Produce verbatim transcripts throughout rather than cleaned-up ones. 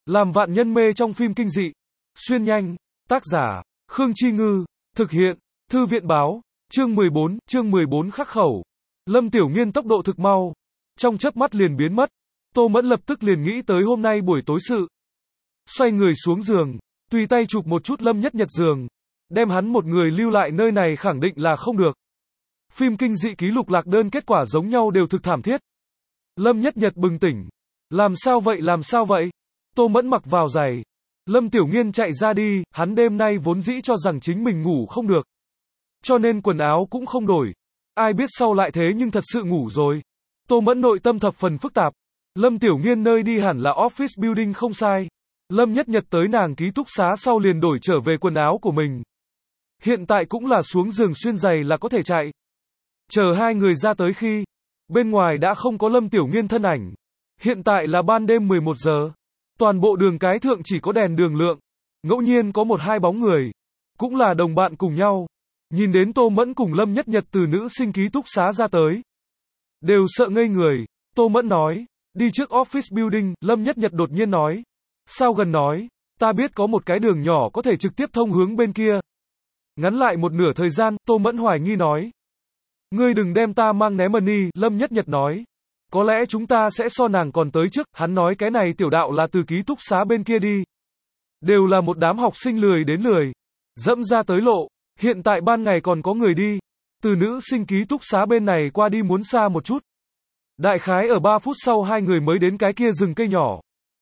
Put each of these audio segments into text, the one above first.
Làm vạn nhân mê trong phim kinh dị. Xuyên nhanh. Tác giả, Khương Chi Ngư. Thực hiện, Thư viện Báo. Chương mười bốn, chương mười bốn khắc khẩu. Lâm Tiểu Nghiên tốc độ thực mau. Trong chớp mắt liền biến mất. Tô Mẫn lập tức liền nghĩ tới hôm nay buổi tối sự. Xoay người xuống giường, tùy tay chụp một chút Lâm Nhất Nhật giường. Đem hắn một người lưu lại nơi này khẳng định là không được. Phim kinh dị ký lục lạc đơn kết quả giống nhau đều thực thảm thiết. Lâm Nhất Nhật bừng tỉnh. Làm sao vậy làm sao vậy? Tô Mẫn mặc vào giày. Lâm Tiểu Nghiên chạy ra đi, hắn đêm nay vốn dĩ cho rằng chính mình ngủ không được. Cho nên quần áo cũng không đổi. Ai biết sau lại thế nhưng thật sự ngủ rồi. Tô Mẫn nội tâm thập phần phức tạp. Lâm Tiểu Nghiên nơi đi hẳn là office building không sai. Lâm Nhất Nhật tới nàng ký túc xá sau liền đổi trở về quần áo của mình. Hiện tại cũng là xuống giường xuyên giày là có thể chạy. Chờ hai người ra tới khi, bên ngoài đã không có Lâm Tiểu Nghiên thân ảnh. Hiện tại là ban đêm mười một giờ. Toàn bộ đường cái thượng chỉ có đèn đường lượng. Ngẫu nhiên có một hai bóng người. Cũng là đồng bạn cùng nhau. Nhìn đến Tô Mẫn cùng Lâm Nhất Nhật từ nữ sinh ký túc xá ra tới. Đều sợ ngây người. Tô Mẫn nói. Đi trước office building. Lâm Nhất Nhật đột nhiên nói. Sao gần nói. Ta biết có một cái đường nhỏ có thể trực tiếp thông hướng bên kia. Ngắn lại một nửa thời gian, Tô Mẫn hoài nghi nói. Ngươi đừng đem ta mang ném money. Lâm Nhất Nhật nói. Có lẽ chúng ta sẽ so nàng còn tới trước. Hắn nói cái này tiểu đạo là từ ký túc xá bên kia đi. Đều là một đám học sinh lười đến lười. Dẫm ra tới lộ. Hiện tại ban ngày còn có người đi. Từ nữ sinh ký túc xá bên này qua đi muốn xa một chút. Đại khái ở ba phút sau hai người mới đến cái kia rừng cây nhỏ.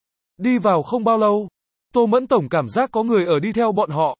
Đi vào không bao lâu. Tô Mẫn tổng cảm giác có người ở đi theo bọn họ.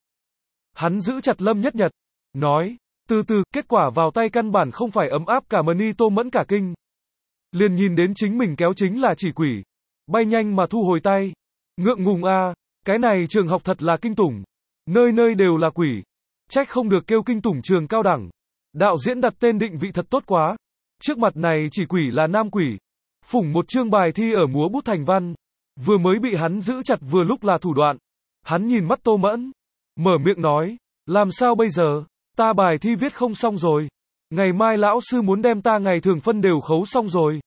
Hắn giữ chặt Lâm Nhất Nhật. Nói. Từ từ, kết quả vào tay căn bản không phải ấm áp cả money. Tô Mẫn cả kinh. Liền nhìn đến chính mình kéo chính là chỉ quỷ. Bay nhanh mà thu hồi tay. Ngượng ngùng a, à, cái này trường học thật là kinh tủng. Nơi nơi đều là quỷ. Trách không được kêu kinh tủng trường cao đẳng. Đạo diễn đặt tên định vị thật tốt quá. Trước mặt này chỉ quỷ là nam quỷ. Phủng một chương bài thi ở múa bút thành văn. Vừa mới bị hắn giữ chặt vừa lúc là thủ đoạn. Hắn nhìn mắt Tô Mẫn. Mở miệng nói. Làm sao bây giờ? Ta bài thi viết không xong rồi. Ngày mai lão sư muốn đem ta ngày thường phân đều khấu xong rồi.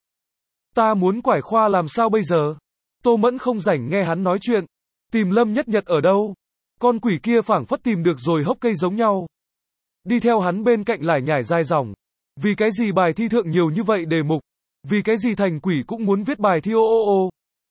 Ta muốn quải khoa làm sao bây giờ? Tô Mẫn không rảnh nghe hắn nói chuyện. Tìm Lâm Nhất Nhật ở đâu? Con quỷ kia phảng phất tìm được rồi hốc cây giống nhau. Đi theo hắn bên cạnh lải nhải dài dòng. Vì cái gì bài thi thượng nhiều như vậy đề mục? Vì cái gì thành quỷ cũng muốn viết bài thi ô ô ô?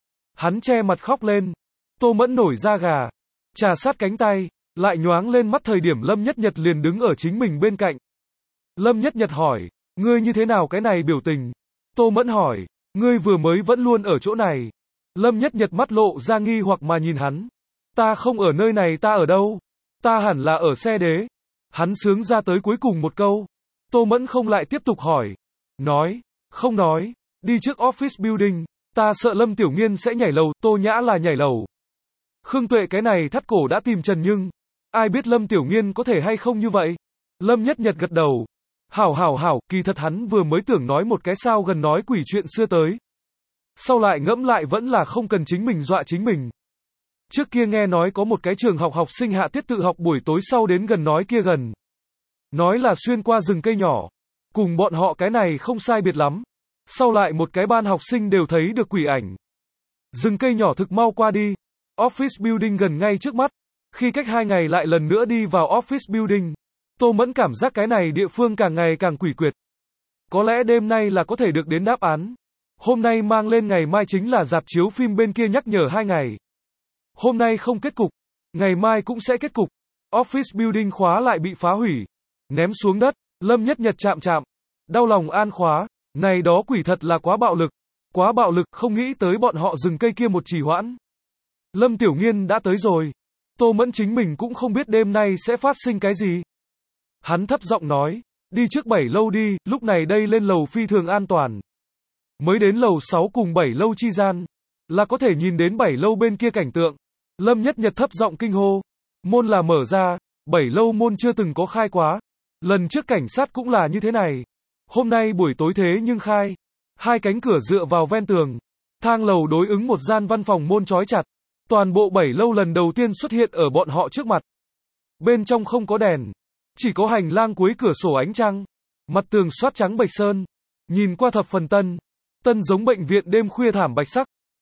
Hắn che mặt khóc lên. Tô Mẫn nổi da gà. Trà sát cánh tay. Lại nhoáng lên mắt thời điểm Lâm Nhất Nhật liền đứng ở chính mình bên cạnh. Lâm Nhất Nhật hỏi. Ngươi như thế nào cái này biểu tình? Tô Mẫn hỏi. Ngươi vừa mới vẫn luôn ở chỗ này. Lâm Nhất Nhật mắt lộ ra nghi hoặc mà nhìn hắn. Ta không ở nơi này ta ở đâu? Ta hẳn là ở xe đế. Hắn sướng ra tới cuối cùng một câu. Tô Mẫn không lại tiếp tục hỏi. Nói. Không nói. Đi trước office building. Ta sợ Lâm Tiểu Nghiên sẽ nhảy lầu. Tô Nhã là nhảy lầu. Khương Tuệ cái này thắt cổ đã tìm Trần nhưng. Ai biết Lâm Tiểu Nghiên có thể hay không như vậy? Lâm Nhất Nhật gật đầu. Hảo hảo hảo, kỳ thật hắn vừa mới tưởng nói một cái sao gần nói quỷ chuyện xưa tới. Sau lại ngẫm lại vẫn là không cần chính mình dọa chính mình. Trước kia nghe nói có một cái trường học học sinh hạ tiết tự học buổi tối sau đến gần nói kia gần. Nói là xuyên qua rừng cây nhỏ. Cùng bọn họ cái này không sai biệt lắm. Sau lại một cái ban học sinh đều thấy được quỷ ảnh. Rừng cây nhỏ thực mau qua đi. Office building gần ngay trước mắt. Khi cách hai ngày lại lần nữa đi vào office building. Tô Mẫn cảm giác cái này địa phương càng ngày càng quỷ quyệt. Có lẽ đêm nay là có thể được đến đáp án. Hôm nay mang lên ngày mai chính là rạp chiếu phim bên kia nhắc nhở hai ngày. Hôm nay không kết cục. Ngày mai cũng sẽ kết cục. Office building khóa lại bị phá hủy. Ném xuống đất. Lâm Nhất Nhật chạm chạm. Đau lòng an khóa. Này đó quỷ thật là quá bạo lực. Quá bạo lực không nghĩ tới bọn họ dừng cây kia một trì hoãn. Lâm Tiểu Nghiên đã tới rồi. Tô Mẫn chính mình cũng không biết đêm nay sẽ phát sinh cái gì. Hắn thấp giọng nói. Đi trước bảy lâu đi, lúc này đây lên lầu phi thường an toàn. Mới đến lầu sáu cùng bảy lâu chi gian. Là có thể nhìn đến bảy lâu bên kia cảnh tượng. Lâm Nhất Nhật thấp giọng kinh hô. Môn là mở ra. Bảy lâu môn chưa từng có khai quá. Lần trước cảnh sát cũng là như thế này. Hôm nay buổi tối thế nhưng khai. Hai cánh cửa dựa vào ven tường. Thang lầu đối ứng một gian văn phòng môn trói chặt. Toàn bộ bảy lâu lần đầu tiên xuất hiện ở bọn họ trước mặt. Bên trong không có đèn. Chỉ có hành lang cuối cửa sổ ánh trăng. Mặt tường soát trắng bạch sơn. Nhìn qua thập phần tân. Tân giống bệnh viện đêm khuya thảm bạch sắc.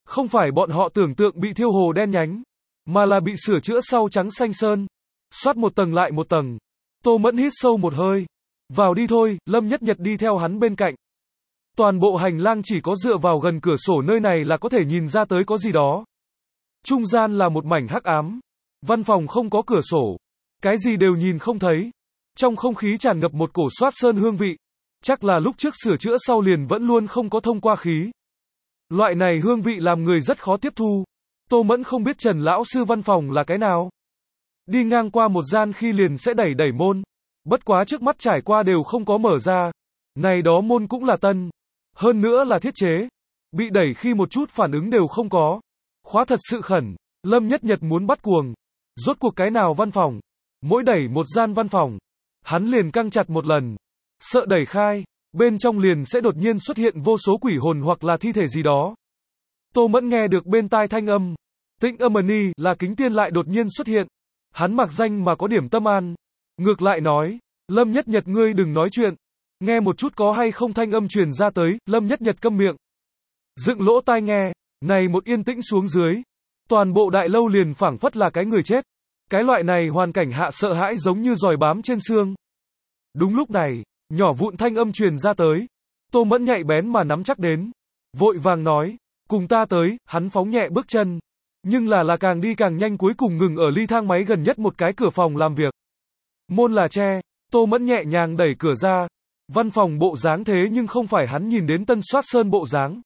Không phải bọn họ tưởng tượng bị thiêu hồ đen nhánh, mà là bị sửa chữa sau trắng xanh sơn. Soát một tầng lại một tầng. Tô Mẫn hít sâu một hơi. Vào đi thôi, Lâm Nhất Nhật đi theo hắn bên cạnh. Toàn bộ hành lang chỉ có dựa vào gần cửa sổ nơi này là có thể nhìn ra tới có gì đó. Trung gian là một mảnh hắc ám. Văn phòng không có cửa sổ. Cái gì đều nhìn không thấy. Trong không khí tràn ngập một cổ soát sơn hương vị. Chắc là lúc trước sửa chữa sau liền vẫn luôn không có thông qua khí. Loại này hương vị làm người rất khó tiếp thu. Tô Mẫn không biết Trần lão sư văn phòng là cái nào. Đi ngang qua một gian khi liền sẽ đẩy đẩy môn. Bất quá trước mắt trải qua đều không có mở ra. Này đó môn cũng là tân. Hơn nữa là thiết chế. Bị đẩy khi một chút phản ứng đều không có. Khóa thật sự khẩn. Lâm Nhất Nhật muốn bắt cuồng. Rốt cuộc cái nào văn phòng. Mỗi đẩy một gian văn phòng. Hắn liền căng chặt một lần. Sợ đẩy khai. Bên trong liền sẽ đột nhiên xuất hiện vô số quỷ hồn hoặc là thi thể gì đó. Tô Mẫn nghe được bên tai thanh âm. Tĩnh âm ni là Kính Tiên lại đột nhiên xuất hiện. Hắn mặc danh mà có điểm tâm an. Ngược lại nói. Lâm Nhất Nhật ngươi đừng nói chuyện. Nghe một chút có hay không thanh âm truyền ra tới. Lâm Nhất Nhật câm miệng. Dựng lỗ tai nghe. Này một yên tĩnh xuống dưới. Toàn bộ đại lâu liền phảng phất là cái người chết. Cái loại này hoàn cảnh hạ sợ hãi giống như giòi bám trên xương. Đúng lúc này, nhỏ vụn thanh âm truyền ra tới. Tô Mẫn nhạy bén mà nắm chắc đến. Vội vàng nói. Cùng ta tới, hắn phóng nhẹ bước chân. Nhưng là là càng đi càng nhanh cuối cùng ngừng ở ly thang máy gần nhất một cái cửa phòng làm việc. Môn là tre, Tô Mẫn nhẹ nhàng đẩy cửa ra. Văn phòng bộ dáng thế nhưng không phải hắn nhìn đến tân soát sơn bộ dáng.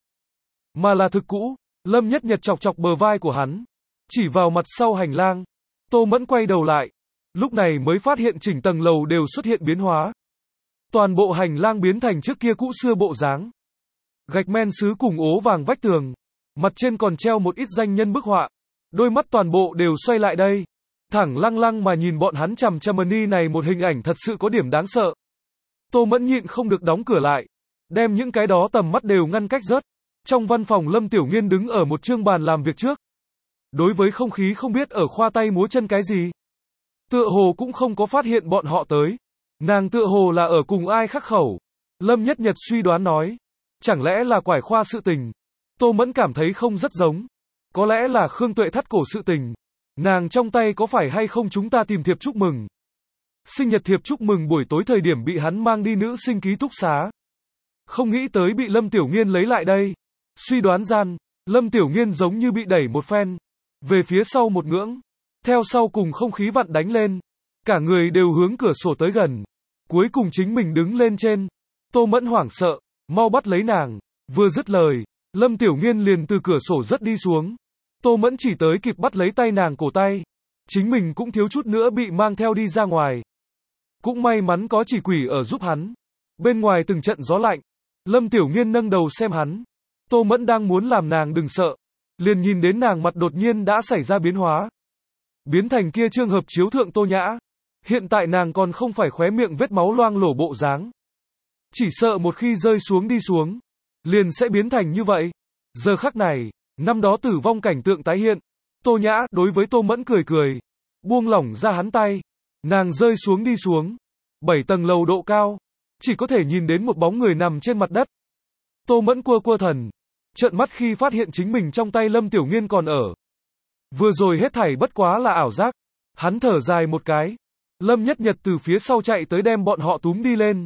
Mà là thực cũ. Lâm Nhất Nhật chọc chọc bờ vai của hắn. Chỉ vào mặt sau hành lang. Tô Mẫn quay đầu lại. Lúc này mới phát hiện chỉnh tầng lầu đều xuất hiện biến hóa. Toàn bộ hành lang biến thành trước kia cũ xưa bộ dáng. Gạch men sứ cùng ố vàng vách tường. Mặt trên còn treo một ít danh nhân bức họa. Đôi mắt toàn bộ đều xoay lại đây. Thẳng lăng lăng mà nhìn bọn hắn chằm chằm ni này một hình ảnh thật sự có điểm đáng sợ. Tô Mẫn nhịn không được đóng cửa lại. Đem những cái đó tầm mắt đều ngăn cách rớt. Trong văn phòng Lâm Tiểu Nghiên đứng ở một chương bàn làm việc trước. Đối với không khí không biết ở khoa tay múa chân cái gì. Tựa hồ cũng không có phát hiện bọn họ tới. Nàng tựa hồ là ở cùng ai khắc khẩu. Lâm Nhất Nhật suy đoán nói. Chẳng lẽ là quải khoa sự tình. Tô Mẫn cảm thấy không rất giống. Có lẽ là Khương Tuệ thắt cổ sự tình. Nàng trong tay có phải hay không chúng ta tìm thiệp chúc mừng. Sinh nhật thiệp chúc mừng buổi tối thời điểm bị hắn mang đi nữ sinh ký túc xá. Không nghĩ tới bị Lâm Tiểu Nghiên lấy lại đây. Suy đoán gian, Lâm Tiểu Nghiên giống như bị đẩy một phen. Về phía sau một ngưỡng. Theo sau cùng không khí vặn đánh lên. Cả người đều hướng cửa sổ tới gần. Cuối cùng chính mình đứng lên trên. Tô Mẫn hoảng sợ. Mau bắt lấy nàng. Vừa dứt lời. Lâm Tiểu Nghiên liền từ cửa sổ rất đi xuống. Tô Mẫn chỉ tới kịp bắt lấy tay nàng cổ tay. Chính mình cũng thiếu chút nữa bị mang theo đi ra ngoài. Cũng may mắn có chỉ quỷ ở giúp hắn. Bên ngoài từng trận gió lạnh. Lâm Tiểu Nghiên nâng đầu xem hắn. Tô Mẫn đang muốn làm nàng đừng sợ. Liền nhìn đến nàng mặt đột nhiên đã xảy ra biến hóa. Biến thành kia trường hợp chiếu thượng Tô Nhã. Hiện tại nàng còn không phải khóe miệng vết máu loang lổ bộ dáng. Chỉ sợ một khi rơi xuống đi xuống. Liền sẽ biến thành như vậy. Giờ khắc này, năm đó tử vong cảnh tượng tái hiện. Tô Nhã đối với Tô Mẫn cười cười. Buông lỏng ra hắn tay. Nàng rơi xuống đi xuống. Bảy tầng lầu độ cao. Chỉ có thể nhìn đến một bóng người nằm trên mặt đất. Tô Mẫn cua cua thần. Trợn mắt khi phát hiện chính mình trong tay Lâm Tiểu Nghiên còn ở. Vừa rồi hết thảy bất quá là ảo giác. Hắn thở dài một cái. Lâm Nhất Nhật từ phía sau chạy tới đem bọn họ túm đi lên.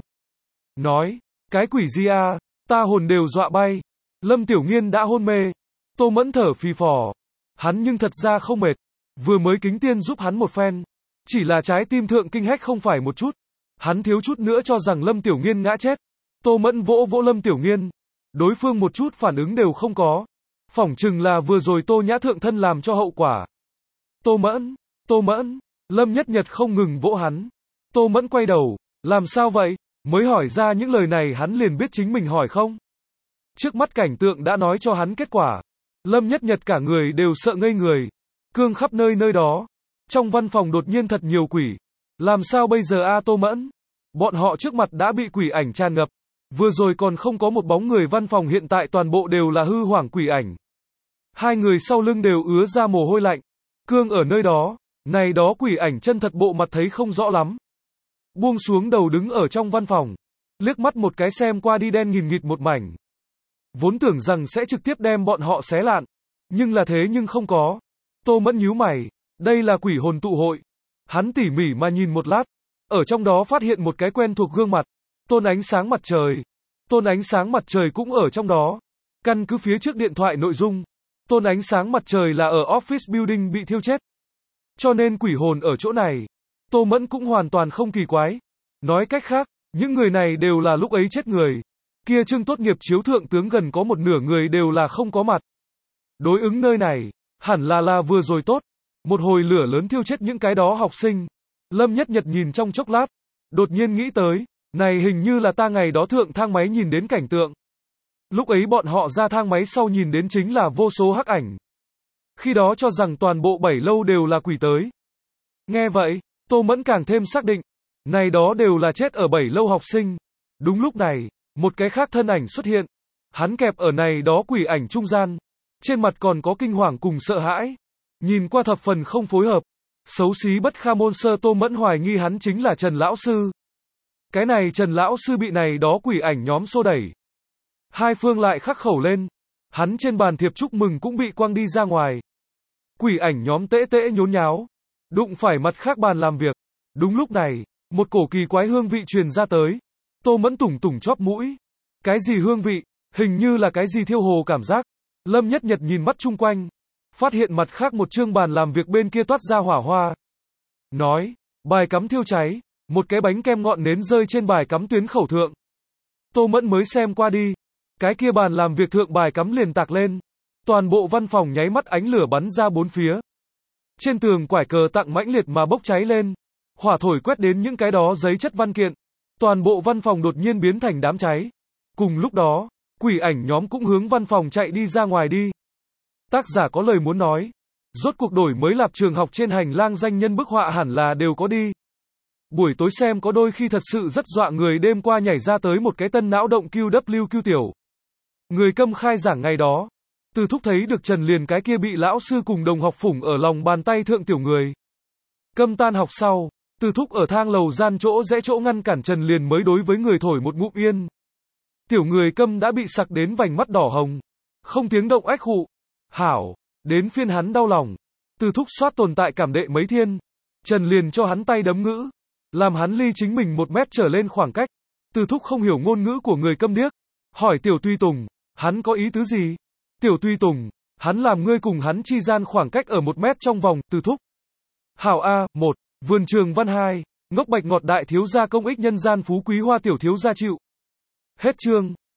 Nói, cái quỷ gì à, ta hồn đều dọa bay. Lâm Tiểu Nghiên đã hôn mê. Tô Mẫn thở phì phò. Hắn nhưng thật ra không mệt. Vừa mới Kính Tiên giúp hắn một phen. Chỉ là trái tim thượng kinh hách không phải một chút. Hắn thiếu chút nữa cho rằng Lâm Tiểu Nghiên ngã chết. Tô Mẫn vỗ vỗ Lâm Tiểu Nghiên. Đối phương một chút phản ứng đều không có. Phỏng chừng là vừa rồi Tô Nhã thượng thân làm cho hậu quả. Tô Mẫn, Tô Mẫn. Lâm Nhất Nhật không ngừng vỗ hắn. Tô Mẫn quay đầu. Làm sao vậy? Mới hỏi ra những lời này hắn liền biết chính mình hỏi không. Trước mắt cảnh tượng đã nói cho hắn kết quả. Lâm Nhất Nhật cả người đều sợ ngây người. Cương khắp nơi nơi đó. Trong văn phòng đột nhiên thật nhiều quỷ. Làm sao bây giờ a Tô Mẫn? Bọn họ trước mặt đã bị quỷ ảnh tràn ngập. Vừa rồi còn không có một bóng người, văn phòng hiện tại toàn bộ đều là hư hoảng quỷ ảnh. Hai người sau lưng đều ứa ra mồ hôi lạnh. Cương ở nơi đó. Này đó quỷ ảnh chân thật bộ mặt thấy không rõ lắm. Buông xuống đầu đứng ở trong văn phòng. Liếc mắt một cái xem qua đi đen nghìn nghịt một mảnh. Vốn tưởng rằng sẽ trực tiếp đem bọn họ xé lạn. Nhưng là thế nhưng không có. Tô Mẫn nhíu mày, đây là quỷ hồn tụ hội. Hắn tỉ mỉ mà nhìn một lát, ở trong đó phát hiện một cái quen thuộc gương mặt. Tôn ánh sáng mặt trời. Tôn ánh sáng mặt trời cũng ở trong đó. Căn cứ phía trước điện thoại nội dung, tôn ánh sáng mặt trời là ở office building bị thiêu chết. Cho nên quỷ hồn ở chỗ này. Tô Mẫn cũng hoàn toàn không kỳ quái. Nói cách khác, những người này đều là lúc ấy chết người. Kia trưng tốt nghiệp chiếu thượng tướng gần có một nửa người đều là không có mặt. Đối ứng nơi này, hẳn là là vừa rồi tốt. Một hồi lửa lớn thiêu chết những cái đó học sinh. Lâm Nhất Nhật nhìn trong chốc lát, đột nhiên nghĩ tới, này hình như là ta ngày đó thượng thang máy nhìn đến cảnh tượng. Lúc ấy bọn họ ra thang máy sau nhìn đến chính là vô số hắc ảnh. Khi đó cho rằng toàn bộ bảy lâu đều là quỷ tới. Nghe vậy, Tô Mẫn càng thêm xác định, này đó đều là chết ở bảy lâu học sinh. Đúng lúc này, một cái khác thân ảnh xuất hiện. Hắn kẹp ở này đó quỷ ảnh trung gian. Trên mặt còn có kinh hoàng cùng sợ hãi. Nhìn qua thập phần không phối hợp. Xấu xí bất kha môn sơ. Tô Mẫn hoài nghi hắn chính là Trần Lão Sư. Cái này Trần Lão Sư bị này đó quỷ ảnh nhóm xô đẩy. Hai phương lại khắc khẩu lên. Hắn trên bàn thiệp chúc mừng cũng bị quăng đi ra ngoài. Quỷ ảnh nhóm tễ tễ nhốn nháo. Đụng phải mặt khác bàn làm việc. Đúng lúc này, một cổ kỳ quái hương vị truyền ra tới. Tô Mẫn tủng tủng chóp mũi. Cái gì hương vị? Hình như là cái gì thiêu hồ cảm giác. Lâm Nhất Nhật nhìn mắt chung quanh. Phát hiện mặt khác một chương bàn làm việc bên kia toát ra hỏa hoa. Nói, bài cắm thiêu cháy. Một cái bánh kem ngọn nến rơi trên bài cắm tuyến khẩu thượng. Tô Mẫn mới xem qua đi. Cái kia bàn làm việc thượng bài cắm liền tạc lên. Toàn bộ văn phòng nháy mắt ánh lửa bắn ra bốn phía. Trên tường quải cờ tặng mãnh liệt mà bốc cháy lên. Hỏa thổi quét đến những cái đó giấy chất văn kiện. Toàn bộ văn phòng đột nhiên biến thành đám cháy. Cùng lúc đó, quỷ ảnh nhóm cũng hướng văn phòng chạy đi ra ngoài đi. Tác giả có lời muốn nói. Rốt cuộc đổi mới lạp trường học trên hành lang danh nhân bức họa hẳn là đều có đi. Buổi tối xem có đôi khi thật sự rất dọa người, đêm qua nhảy ra tới một cái tân não động Q W Q tiểu. Người Câm khai giảng ngày đó. Từ Thúc thấy được Trần liền cái kia bị lão sư cùng đồng học phủng ở lòng bàn tay thượng tiểu người. Câm tan học sau, Từ Thúc ở thang lầu gian chỗ rẽ chỗ ngăn cản Trần liền mới đối với người thổi một ngụm yên. Tiểu người Câm đã bị sặc đến vành mắt đỏ hồng. Không tiếng động ách khụ. Hảo, đến phiên hắn đau lòng. Từ Thúc soát tồn tại cảm đệ mấy thiên. Trần liền cho hắn tay đấm ngữ. Làm hắn ly chính mình một mét trở lên khoảng cách. Từ Thúc không hiểu ngôn ngữ của người câm điếc. Hỏi Tiểu Tuy Tùng, hắn có ý tứ gì? Tiểu Tuy Tùng, hắn làm ngươi cùng hắn chi gian khoảng cách ở một mét trong vòng. Từ Thúc. Hảo A, một, vườn trường văn hai, ngốc bạch ngọt đại thiếu gia công ích nhân gian phú quý hoa tiểu thiếu gia chịu. Hết chương.